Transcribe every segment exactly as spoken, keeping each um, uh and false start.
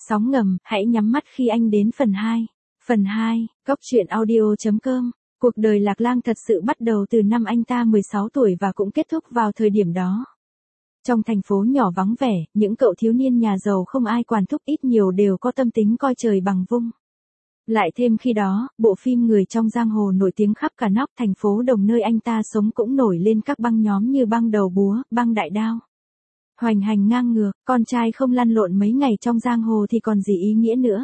Sóng ngầm, hãy nhắm mắt khi anh đến phần hai. Phần hai, Cốc truyện audio chấm com. Cuộc đời Lạc Lang thật sự bắt đầu từ năm anh ta mười sáu tuổi và cũng kết thúc vào thời điểm đó. Trong thành phố nhỏ vắng vẻ, những cậu thiếu niên nhà giàu không ai quản thúc ít nhiều đều có tâm tính coi trời bằng vung. Lại thêm khi đó, bộ phim Người trong giang hồ nổi tiếng khắp cả nóc thành phố Đồng nơi anh ta sống cũng nổi lên các băng nhóm như băng đầu búa, băng đại đao. Hoành hành ngang ngược, con trai không lăn lộn mấy ngày trong giang hồ thì còn gì ý nghĩa nữa.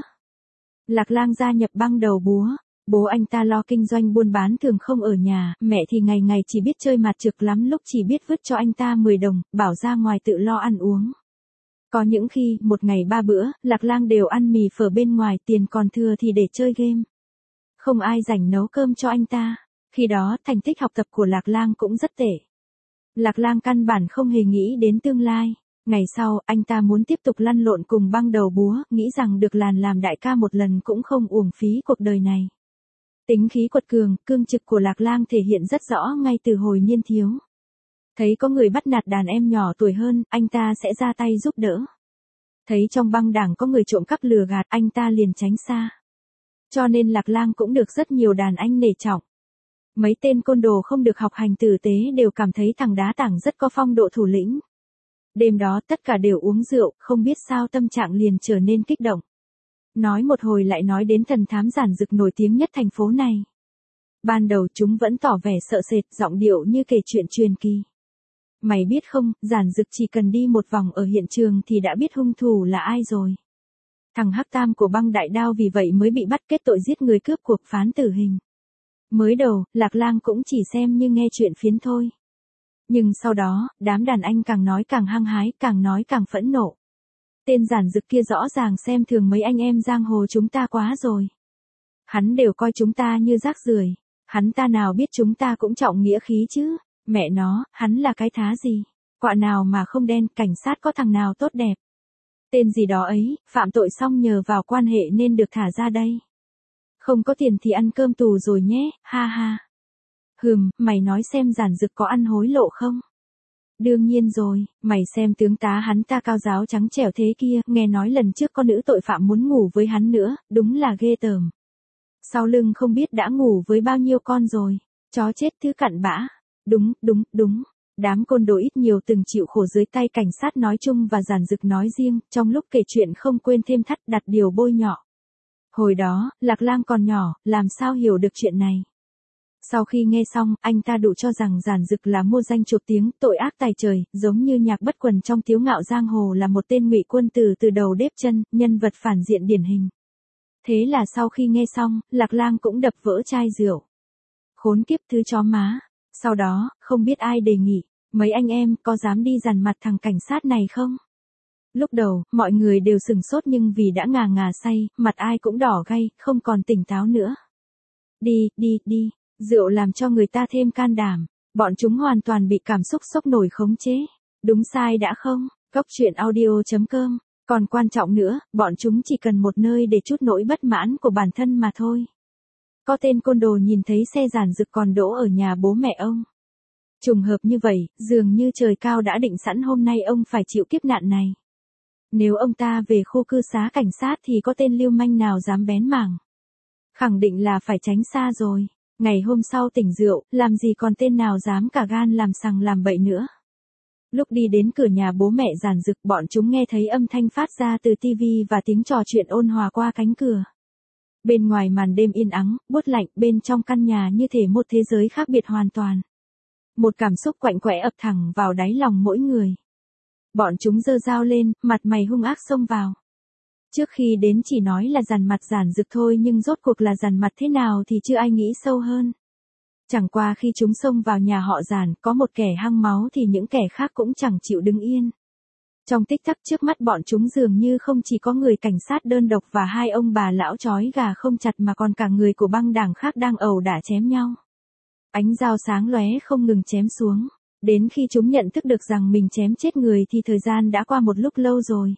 Lạc Lang gia nhập băng đầu búa, bố anh ta lo kinh doanh buôn bán thường không ở nhà, mẹ thì ngày ngày chỉ biết chơi mặt trược lắm lúc chỉ biết vứt cho anh ta mười đồng, bảo ra ngoài tự lo ăn uống. Có những khi, một ngày ba bữa, Lạc Lang đều ăn mì phở bên ngoài, tiền còn thừa thì để chơi game. Không ai rảnh nấu cơm cho anh ta. Khi đó, thành tích học tập của Lạc Lang cũng rất tệ. Lạc Lang căn bản không hề nghĩ đến tương lai. Ngày sau, anh ta muốn tiếp tục lăn lộn cùng băng đầu búa, nghĩ rằng được làn làm đại ca một lần cũng không uổng phí cuộc đời này. Tính khí quật cường, cương trực của Lạc Lang thể hiện rất rõ ngay từ hồi niên thiếu. Thấy có người bắt nạt đàn em nhỏ tuổi hơn, anh ta sẽ ra tay giúp đỡ. Thấy trong băng đảng có người trộm cắp lừa gạt, anh ta liền tránh xa. Cho nên Lạc Lang cũng được rất nhiều đàn anh nể trọng. Mấy tên côn đồ không được học hành tử tế đều cảm thấy thằng đá tảng rất có phong độ thủ lĩnh. Đêm đó tất cả đều uống rượu, không biết sao tâm trạng liền trở nên kích động. Nói một hồi lại nói đến thần thám Giản Dực nổi tiếng nhất thành phố này. Ban đầu chúng vẫn tỏ vẻ sợ sệt, giọng điệu như kể chuyện truyền kỳ. Mày biết không, Giản Dực chỉ cần đi một vòng ở hiện trường thì đã biết hung thủ là ai rồi. Thằng Hắc Tam của băng đại đao vì vậy mới bị bắt kết tội giết người cướp cuộc phán tử hình. Mới đầu, Lạc Lang cũng chỉ xem như nghe chuyện phiến thôi. Nhưng sau đó, đám đàn anh càng nói càng hăng hái, càng nói càng phẫn nộ. Tên Giản Dực kia rõ ràng xem thường mấy anh em giang hồ chúng ta quá rồi. Hắn đều coi chúng ta như rác rưởi. Hắn ta nào biết chúng ta cũng trọng nghĩa khí chứ. Mẹ nó, hắn là cái thá gì? Quạ nào mà không đen, cảnh sát có thằng nào tốt đẹp? Tên gì đó ấy, phạm tội xong nhờ vào quan hệ nên được thả ra đây. Không có tiền thì ăn cơm tù rồi nhé, ha ha. Hừm, mày nói xem Giản Dực có ăn hối lộ không? Đương nhiên rồi, mày xem tướng tá hắn ta cao giáo trắng trẻo thế kia, nghe nói lần trước có nữ tội phạm muốn ngủ với hắn nữa, đúng là ghê tởm. Sau lưng không biết đã ngủ với bao nhiêu con rồi, chó chết thứ cặn bã. Đúng, đúng, đúng. Đám côn đồ ít nhiều từng chịu khổ dưới tay cảnh sát nói chung và Giản Dực nói riêng, trong lúc kể chuyện không quên thêm thắt đặt điều bôi nhọ. Hồi đó, Lạc Lang còn nhỏ, làm sao hiểu được chuyện này. Sau khi nghe xong, anh ta đủ cho rằng Giản Dực là mua danh chụp tiếng, tội ác tày trời, giống như Nhạc Bất Quần trong Tiếu Ngạo Giang Hồ là một tên ngụy quân tử từ đầu đếp chân, nhân vật phản diện điển hình. Thế là sau khi nghe xong, Lạc Lang cũng đập vỡ chai rượu. Khốn kiếp thứ chó má. Sau đó, không biết ai đề nghị, mấy anh em có dám đi dằn mặt thằng cảnh sát này không? Lúc đầu, mọi người đều sừng sốt nhưng vì đã ngà ngà say, mặt ai cũng đỏ gay, không còn tỉnh táo nữa. Đi, đi, đi, rượu làm cho người ta thêm can đảm, bọn chúng hoàn toàn bị cảm xúc sốc nổi khống chế. Đúng sai đã không? Cốc truyện audio chấm com. Còn quan trọng nữa, bọn chúng chỉ cần một nơi để trút nỗi bất mãn của bản thân mà thôi. Có tên côn đồ nhìn thấy xe Giản Dực còn đỗ ở nhà bố mẹ ông. Trùng hợp như vậy, dường như trời cao đã định sẵn hôm nay ông phải chịu kiếp nạn này. Nếu ông ta về khu cư xá cảnh sát thì có tên lưu manh nào dám bén mảng. Khẳng định là phải tránh xa rồi. Ngày hôm sau tỉnh rượu, làm gì còn tên nào dám cả gan làm sằng làm bậy nữa. Lúc đi đến cửa nhà bố mẹ Giản Dực, bọn chúng nghe thấy âm thanh phát ra từ tivi và tiếng trò chuyện ôn hòa qua cánh cửa. Bên ngoài màn đêm yên ắng, buốt lạnh, bên trong căn nhà như thể một thế giới khác biệt hoàn toàn. Một cảm xúc quạnh quẽ ập thẳng vào đáy lòng mỗi người. Bọn chúng giơ dao lên, mặt mày hung ác xông vào. Trước khi đến chỉ nói là dằn mặt Giản Dực thôi nhưng rốt cuộc là dằn mặt thế nào thì chưa ai nghĩ sâu hơn. Chẳng qua khi chúng xông vào nhà họ Giản, có một kẻ hăng máu thì những kẻ khác cũng chẳng chịu đứng yên. Trong tích tắc trước mắt bọn chúng dường như không chỉ có người cảnh sát đơn độc và hai ông bà lão trói gà không chặt mà còn cả người của băng đảng khác đang ẩu đả chém nhau. Ánh dao sáng lóe không ngừng chém xuống. Đến khi chúng nhận thức được rằng mình chém chết người thì thời gian đã qua một lúc lâu rồi.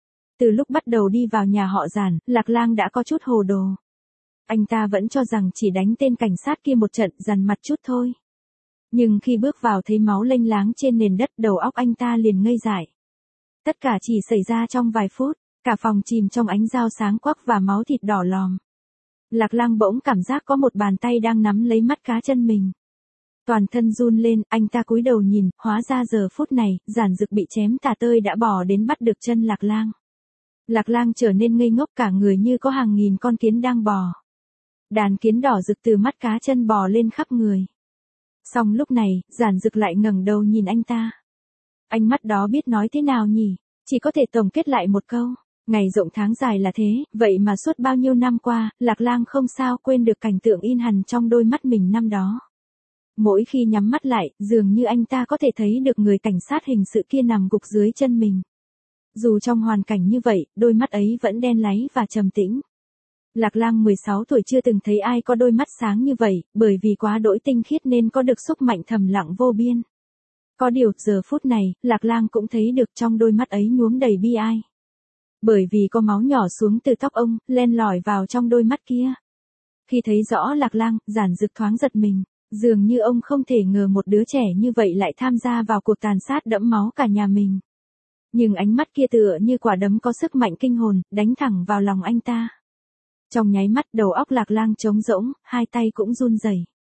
Từ lúc bắt đầu đi vào nhà họ Giản, Lạc Lang đã có chút hồ đồ. Anh ta vẫn cho rằng chỉ đánh tên cảnh sát kia một trận dằn mặt chút thôi. Nhưng khi bước vào thấy máu lênh láng trên nền đất, đầu óc anh ta liền ngây dại. Tất cả chỉ xảy ra trong vài phút, Cả phòng chìm trong ánh dao sáng quắc và máu thịt đỏ lòm. Lạc Lang bỗng cảm giác có một bàn tay đang nắm lấy mắt cá chân mình. Toàn thân run lên, anh ta cúi đầu nhìn, hóa ra giờ phút này, Giản Dực bị chém tả tơi đã bò đến bắt được chân Lạc Lang. Lạc Lang trở nên ngây ngốc, cả người như có hàng nghìn con kiến đang bò. Đàn kiến đỏ rực từ mắt cá chân bò lên khắp người. Xong lúc này, Giản Dực lại ngẩng đầu nhìn anh ta. Ánh mắt đó biết nói thế nào nhỉ, chỉ có thể tổng kết lại một câu. Ngày rộng tháng dài là thế, vậy mà suốt bao nhiêu năm qua, Lạc Lang không sao quên được cảnh tượng in hằn trong đôi mắt mình năm đó. Mỗi khi nhắm mắt lại, dường như anh ta có thể thấy được người cảnh sát hình sự kia nằm gục dưới chân mình. Dù trong hoàn cảnh như vậy, đôi mắt ấy vẫn đen láy và trầm tĩnh. Lạc Lang mười sáu tuổi chưa từng thấy ai có đôi mắt sáng như vậy, bởi vì quá đỗi tinh khiết nên có được sức mạnh thầm lặng vô biên. Có điều, giờ phút này, Lạc Lang cũng thấy được trong đôi mắt ấy nhuốm đầy bi ai. Bởi vì có máu nhỏ xuống từ tóc ông, len lỏi vào trong đôi mắt kia. Khi thấy rõ Lạc Lang, Giản Dực thoáng giật mình, dường như ông không thể ngờ một đứa trẻ như vậy lại tham gia vào cuộc tàn sát đẫm máu cả nhà mình. Nhưng ánh mắt kia tựa như quả đấm có sức mạnh kinh hồn, đánh thẳng vào lòng anh ta. Trong nháy mắt đầu óc Lạc Lang trống rỗng, hai tay cũng run rẩy.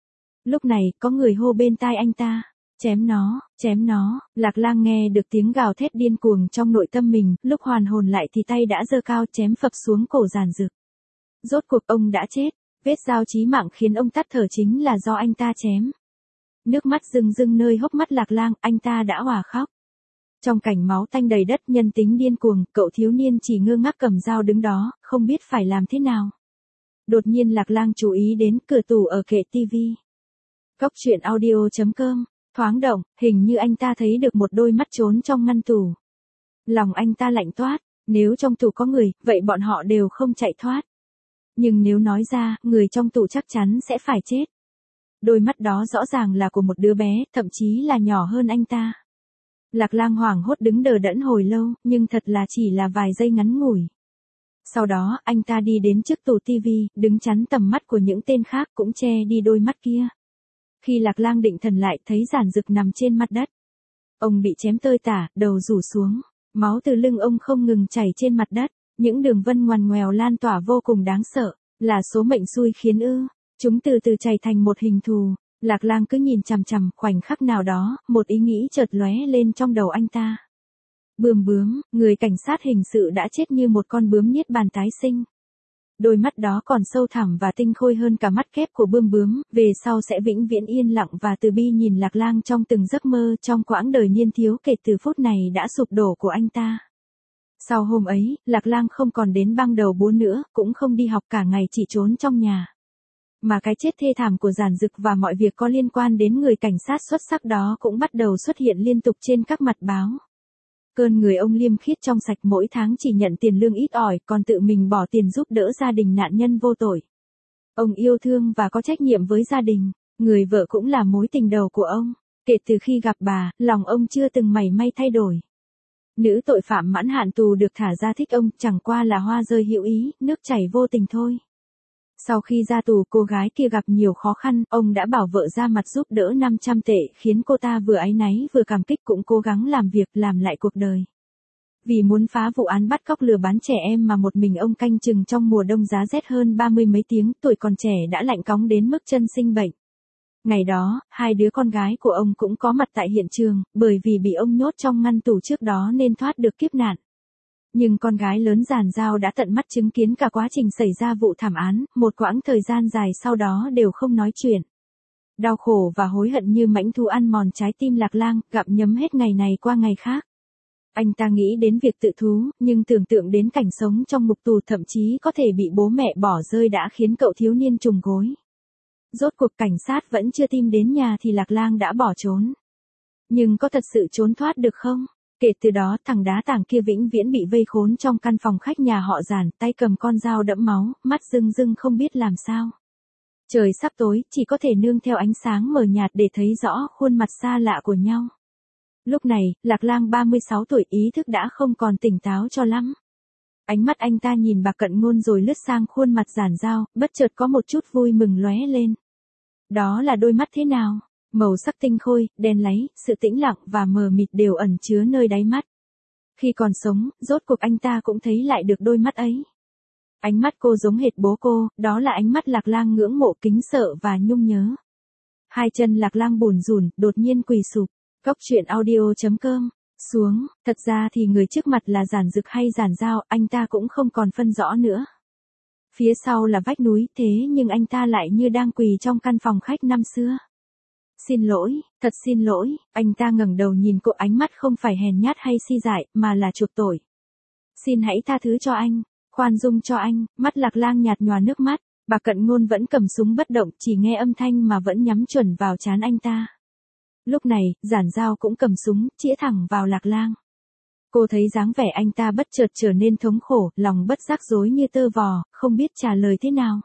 Lúc này, có người hô bên tai anh ta. Chém nó, chém nó, Lạc Lang nghe được tiếng gào thét điên cuồng trong nội tâm mình, lúc hoàn hồn lại thì tay đã giơ cao chém phập xuống cổ Giản Dực. Rốt cuộc ông đã chết, vết dao chí mạng khiến ông tắt thở chính là do anh ta chém. Nước mắt rưng rưng nơi hốc mắt Lạc Lang, anh ta đã òa khóc. Trong cảnh máu tanh đầy đất nhân tính điên cuồng, cậu thiếu niên chỉ ngơ ngác cầm dao đứng đó, không biết phải làm thế nào. Đột nhiên Lạc Lang chú ý đến cửa tủ ở kệ tivi. Góc truyện audio chấm com. Thoáng động, hình như anh ta thấy được một đôi mắt trốn trong ngăn tủ. Lòng anh ta lạnh toát, nếu trong tủ có người, vậy bọn họ đều không chạy thoát. Nhưng nếu nói ra, người trong tủ chắc chắn sẽ phải chết. Đôi mắt đó rõ ràng là của một đứa bé, thậm chí là nhỏ hơn anh ta. Lạc Lang hoảng hốt đứng đờ đẫn hồi lâu, nhưng thật là chỉ là vài giây ngắn ngủi. Sau đó, anh ta đi đến trước tủ tivi, đứng chắn tầm mắt của những tên khác cũng che đi đôi mắt kia. Khi Lạc Lang định thần lại, thấy Giản Dực nằm trên mặt đất. Ông bị chém tơi tả, đầu rủ xuống, máu từ lưng ông không ngừng chảy trên mặt đất, những đường vân ngoằn ngoèo lan tỏa vô cùng đáng sợ, là số mệnh xui khiến ư? Chúng từ từ chảy thành một hình thù. Lạc Lang cứ nhìn chằm chằm, khoảnh khắc nào đó, một ý nghĩ chợt lóe lên trong đầu anh ta. Bươm bướm, người cảnh sát hình sự đã chết như một con bướm niết bàn tái sinh. Đôi mắt đó còn sâu thẳm và tinh khôi hơn cả mắt kép của bươm bướm, về sau sẽ vĩnh viễn yên lặng và từ bi nhìn Lạc Lang trong từng giấc mơ trong quãng đời niên thiếu kể từ phút này đã sụp đổ của anh ta. Sau hôm ấy, Lạc Lang không còn đến băng đầu búa nữa, cũng không đi học cả ngày chỉ trốn trong nhà. Mà cái chết thê thảm của Giản Dực và mọi việc có liên quan đến người cảnh sát xuất sắc đó cũng bắt đầu xuất hiện liên tục trên các mặt báo. Cơn người ông liêm khiết trong sạch mỗi tháng chỉ nhận tiền lương ít ỏi, còn tự mình bỏ tiền giúp đỡ gia đình nạn nhân vô tội. Ông yêu thương và có trách nhiệm với gia đình, người vợ cũng là mối tình đầu của ông. Kể từ khi gặp bà, lòng ông chưa từng mảy may thay đổi. Nữ tội phạm mãn hạn tù được thả ra thích ông, chẳng qua là hoa rơi hữu ý, nước chảy vô tình thôi. Sau khi ra tù, cô gái kia gặp nhiều khó khăn, ông đã bảo vợ ra mặt giúp đỡ năm trăm tệ, khiến cô ta vừa áy náy vừa cảm kích cũng cố gắng làm việc, làm lại cuộc đời. Vì muốn phá vụ án bắt cóc lừa bán trẻ em mà một mình ông canh chừng trong mùa đông giá rét hơn ba mươi mấy tiếng, tuổi còn trẻ đã lạnh cóng đến mức chân sinh bệnh. Ngày đó, hai đứa con gái của ông cũng có mặt tại hiện trường, bởi vì bị ông nhốt trong ngăn tủ trước đó nên thoát được kiếp nạn. Nhưng con gái lớn Giản Giao đã tận mắt chứng kiến cả quá trình xảy ra vụ thảm án, một quãng thời gian dài sau đó đều không nói chuyện. Đau khổ và hối hận như mãnh thú ăn mòn trái tim Lạc Lang, gặm nhấm hết ngày này qua ngày khác. Anh ta nghĩ đến việc tự thú, nhưng tưởng tượng đến cảnh sống trong ngục tù thậm chí có thể bị bố mẹ bỏ rơi đã khiến cậu thiếu niên trùng gối. Rốt cuộc cảnh sát vẫn chưa tìm đến nhà thì Lạc Lang đã bỏ trốn. Nhưng có thật sự trốn thoát được không? Kể từ đó thằng đá tảng kia vĩnh viễn bị vây khốn trong căn phòng khách nhà họ Giản, tay cầm con dao đẫm máu, mắt rưng rưng không biết làm sao. Trời sắp tối, chỉ có thể nương theo ánh sáng mờ nhạt để thấy rõ khuôn mặt xa lạ của nhau. Lúc này, Lạc Lang ba mươi sáu tuổi, ý thức đã không còn tỉnh táo cho lắm. Ánh mắt anh ta nhìn Bạc Cận Ngôn rồi lướt sang khuôn mặt Giản Giao, bất chợt có một chút vui mừng lóe lên. Đó là đôi mắt thế nào? Màu sắc tinh khôi, đen láy, sự tĩnh lặng và mờ mịt đều ẩn chứa nơi đáy mắt. Khi còn sống, rốt cuộc anh ta cũng thấy lại được đôi mắt ấy. Ánh mắt cô giống hệt bố cô, đó là ánh mắt Lạc Lang ngưỡng mộ, kính sợ và nhung nhớ. Hai chân Lạc Lang bủn rủn, đột nhiên quỳ sụp. Cốc truyện audio chấm com. Xuống, thật ra thì người trước mặt là Giản Dực hay Giản Giao, anh ta cũng không còn phân rõ nữa. Phía sau là vách núi, thế nhưng anh ta lại như đang quỳ trong căn phòng khách năm xưa. Xin lỗi, thật xin lỗi, anh ta ngẩng đầu nhìn cô, ánh mắt không phải hèn nhát hay si dại, mà là chuộc tội. Xin hãy tha thứ cho anh, khoan dung cho anh. Mắt Lạc Lang nhạt nhòa nước mắt, Bà Cận Ngôn vẫn cầm súng bất động, chỉ nghe âm thanh mà vẫn nhắm chuẩn vào trán anh ta. Lúc này, Giản Giao cũng cầm súng, chĩa thẳng vào Lạc Lang. Cô thấy dáng vẻ anh ta bất chợt trở nên thống khổ, lòng bất giác rối như tơ vò, không biết trả lời thế nào.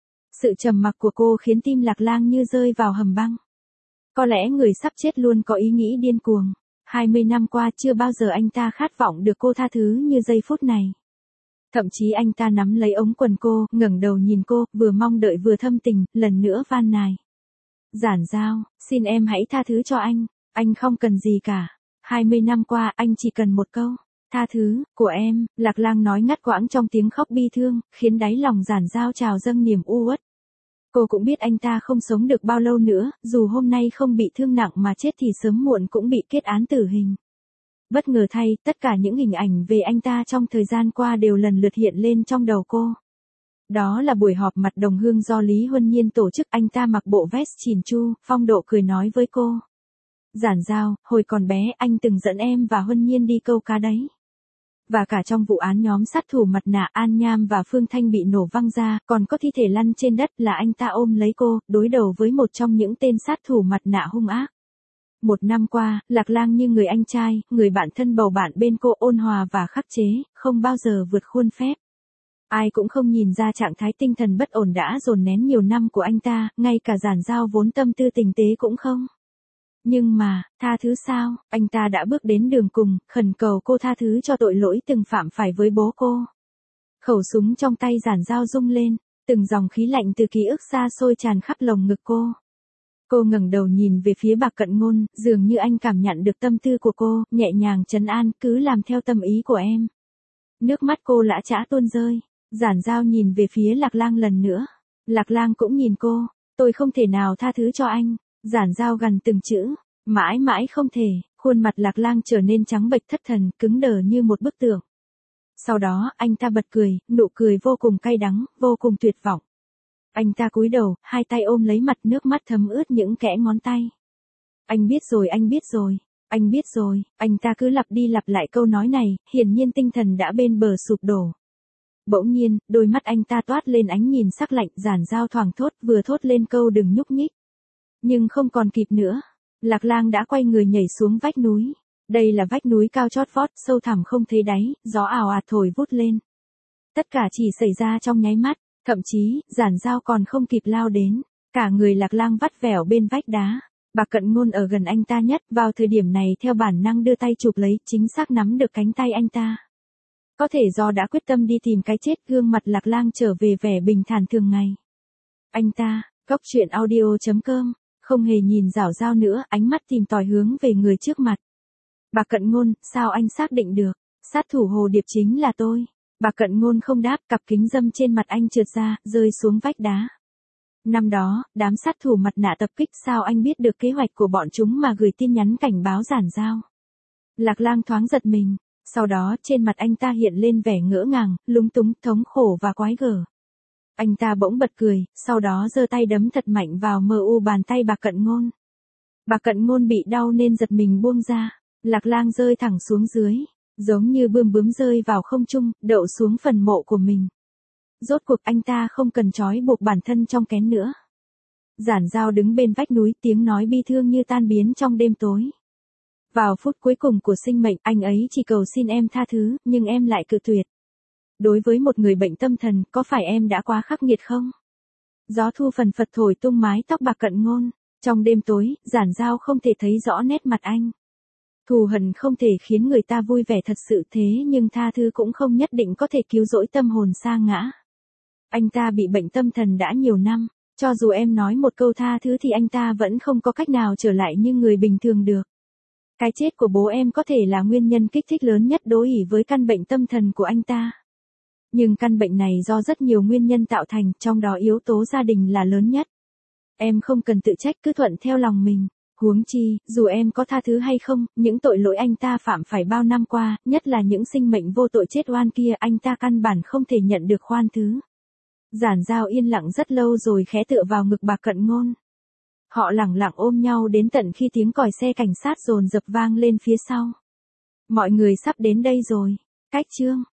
Sự trầm mặc của cô khiến tim Lạc Lang như rơi vào hầm băng. Có lẽ người sắp chết luôn có ý nghĩ điên cuồng. hai mươi năm qua chưa bao giờ anh ta khát vọng được cô tha thứ như giây phút này. Thậm chí anh ta nắm lấy ống quần cô, ngẩng đầu nhìn cô, vừa mong đợi vừa thâm tình, lần nữa van nài. Giản Giao, xin em hãy tha thứ cho anh, anh không cần gì cả. hai mươi năm qua anh chỉ cần một câu, tha thứ, của em. Lạc Lang nói ngắt quãng trong tiếng khóc bi thương, khiến đáy lòng Giản Giao trào dâng niềm u uất. Cô cũng biết anh ta không sống được bao lâu nữa, dù hôm nay không bị thương nặng mà chết thì sớm muộn cũng bị kết án tử hình. Bất ngờ thay, tất cả những hình ảnh về anh ta trong thời gian qua đều lần lượt hiện lên trong đầu cô. Đó là buổi họp mặt đồng hương do Lý Huân Nhiên tổ chức, anh ta mặc bộ vest chỉn chu, phong độ cười nói với cô. Giản Giao, hồi còn bé anh từng dẫn em và Huân Nhiên đi câu cá đấy. Và cả trong vụ án nhóm sát thủ mặt nạ An Nham và Phương Thanh bị nổ văng ra, còn có thi thể lăn trên đất là anh ta ôm lấy cô, đối đầu với một trong những tên sát thủ mặt nạ hung ác. Một năm qua, Lạc Lang như người anh trai, người bạn thân bầu bạn bên cô, ôn hòa và khắc chế, không bao giờ vượt khuôn phép. Ai cũng không nhìn ra trạng thái tinh thần bất ổn đã dồn nén nhiều năm của anh ta, ngay cả Giản Giao vốn tâm tư tình tế cũng không. Nhưng mà, tha thứ sao, anh ta đã bước đến đường cùng, khẩn cầu cô tha thứ cho tội lỗi từng phạm phải với bố cô. Khẩu súng trong tay Giản Giao rung lên, từng dòng khí lạnh từ ký ức xa xôi tràn khắp lồng ngực cô. Cô ngẩng đầu nhìn về phía Bà Cận Ngôn, dường như anh cảm nhận được tâm tư của cô, nhẹ nhàng trấn an, cứ làm theo tâm ý của em. Nước mắt cô lã chã tuôn rơi. Giản Giao nhìn về phía Lạc Lang lần nữa. Lạc Lang cũng nhìn cô, tôi không thể nào tha thứ cho anh. Giản Giao gằn từng chữ, mãi mãi không thể. Khuôn mặt Lạc Lang trở nên trắng bệch thất thần, cứng đờ như một bức tượng. Sau đó, anh ta bật cười, nụ cười vô cùng cay đắng, vô cùng tuyệt vọng. Anh ta cúi đầu, hai tay ôm lấy mặt, nước mắt thấm ướt những kẽ ngón tay. Anh biết rồi, anh biết rồi, anh biết rồi, anh ta cứ lặp đi lặp lại câu nói này, hiển nhiên tinh thần đã bên bờ sụp đổ. Bỗng nhiên, đôi mắt anh ta toát lên ánh nhìn sắc lạnh. Giản Giao thoảng thốt, vừa thốt lên câu đừng nhúc nhích. Nhưng không còn kịp nữa. Lạc Lang đã quay người nhảy xuống vách núi. Đây là vách núi cao chót vót, sâu thẳm không thấy đáy, gió ào ạt thổi vút lên. Tất cả chỉ xảy ra trong nháy mắt, thậm chí, Giản Giao còn không kịp lao đến. Cả người Lạc Lang vắt vẻo bên vách đá. Bà Cận Ngôn ở gần anh ta nhất, vào thời điểm này theo bản năng đưa tay chụp lấy, chính xác nắm được cánh tay anh ta. Có thể do đã quyết tâm đi tìm cái chết, gương mặt Lạc Lang trở về vẻ bình thản thường ngày. Anh ta, cốc truyện audio chấm com, không hề nhìn Giảo Giao nữa, ánh mắt tìm tòi hướng về người trước mặt. Bà Cận Ngôn, sao anh xác định được, sát thủ Hồ Điệp chính là tôi? Bà Cận Ngôn không đáp, cặp kính râm trên mặt anh trượt ra, rơi xuống vách đá. Năm đó, đám sát thủ mặt nạ tập kích, sao anh biết được kế hoạch của bọn chúng mà gửi tin nhắn cảnh báo Giản Giao? Lạc Lang thoáng giật mình. Sau đó, trên mặt anh ta hiện lên vẻ ngỡ ngàng, lúng túng, thống khổ và quái gở. Anh ta bỗng bật cười, sau đó giơ tay đấm thật mạnh vào mờ u bàn tay Bà Cận Ngôn. Bà Cận Ngôn bị đau nên giật mình buông ra. Lạc Lang rơi thẳng xuống dưới, giống như bươm bướm rơi vào không trung, đậu xuống phần mộ của mình. Rốt cuộc anh ta không cần trói buộc bản thân trong kén nữa. Giản Giao đứng bên vách núi, tiếng nói bi thương như tan biến trong đêm tối. Vào phút cuối cùng của sinh mệnh, anh ấy chỉ cầu xin em tha thứ, nhưng em lại cự tuyệt. Đối với một người bệnh tâm thần, có phải em đã quá khắc nghiệt không? Gió thu phần phật thổi tung mái tóc Bà Cận Ngôn. Trong đêm tối, Giản Giao không thể thấy rõ nét mặt anh. Thù hận không thể khiến người ta vui vẻ thật sự, thế nhưng tha thứ cũng không nhất định có thể cứu rỗi tâm hồn sa ngã. Anh ta bị bệnh tâm thần đã nhiều năm, cho dù em nói một câu tha thứ thì anh ta vẫn không có cách nào trở lại như người bình thường được. Cái chết của bố em có thể là nguyên nhân kích thích lớn nhất đối ỷ với căn bệnh tâm thần của anh ta. Nhưng căn bệnh này do rất nhiều nguyên nhân tạo thành, trong đó yếu tố gia đình là lớn nhất. Em không cần tự trách, cứ thuận theo lòng mình. Huống chi, dù em có tha thứ hay không, những tội lỗi anh ta phạm phải bao năm qua, nhất là những sinh mệnh vô tội chết oan kia, anh ta căn bản không thể nhận được khoan thứ. Giản Giao yên lặng rất lâu rồi khẽ tựa vào ngực bà Cận Ngôn. Họ lẳng lặng ôm nhau đến tận khi tiếng còi xe cảnh sát dồn dập vang lên phía sau. Mọi người sắp đến đây rồi. Cách chương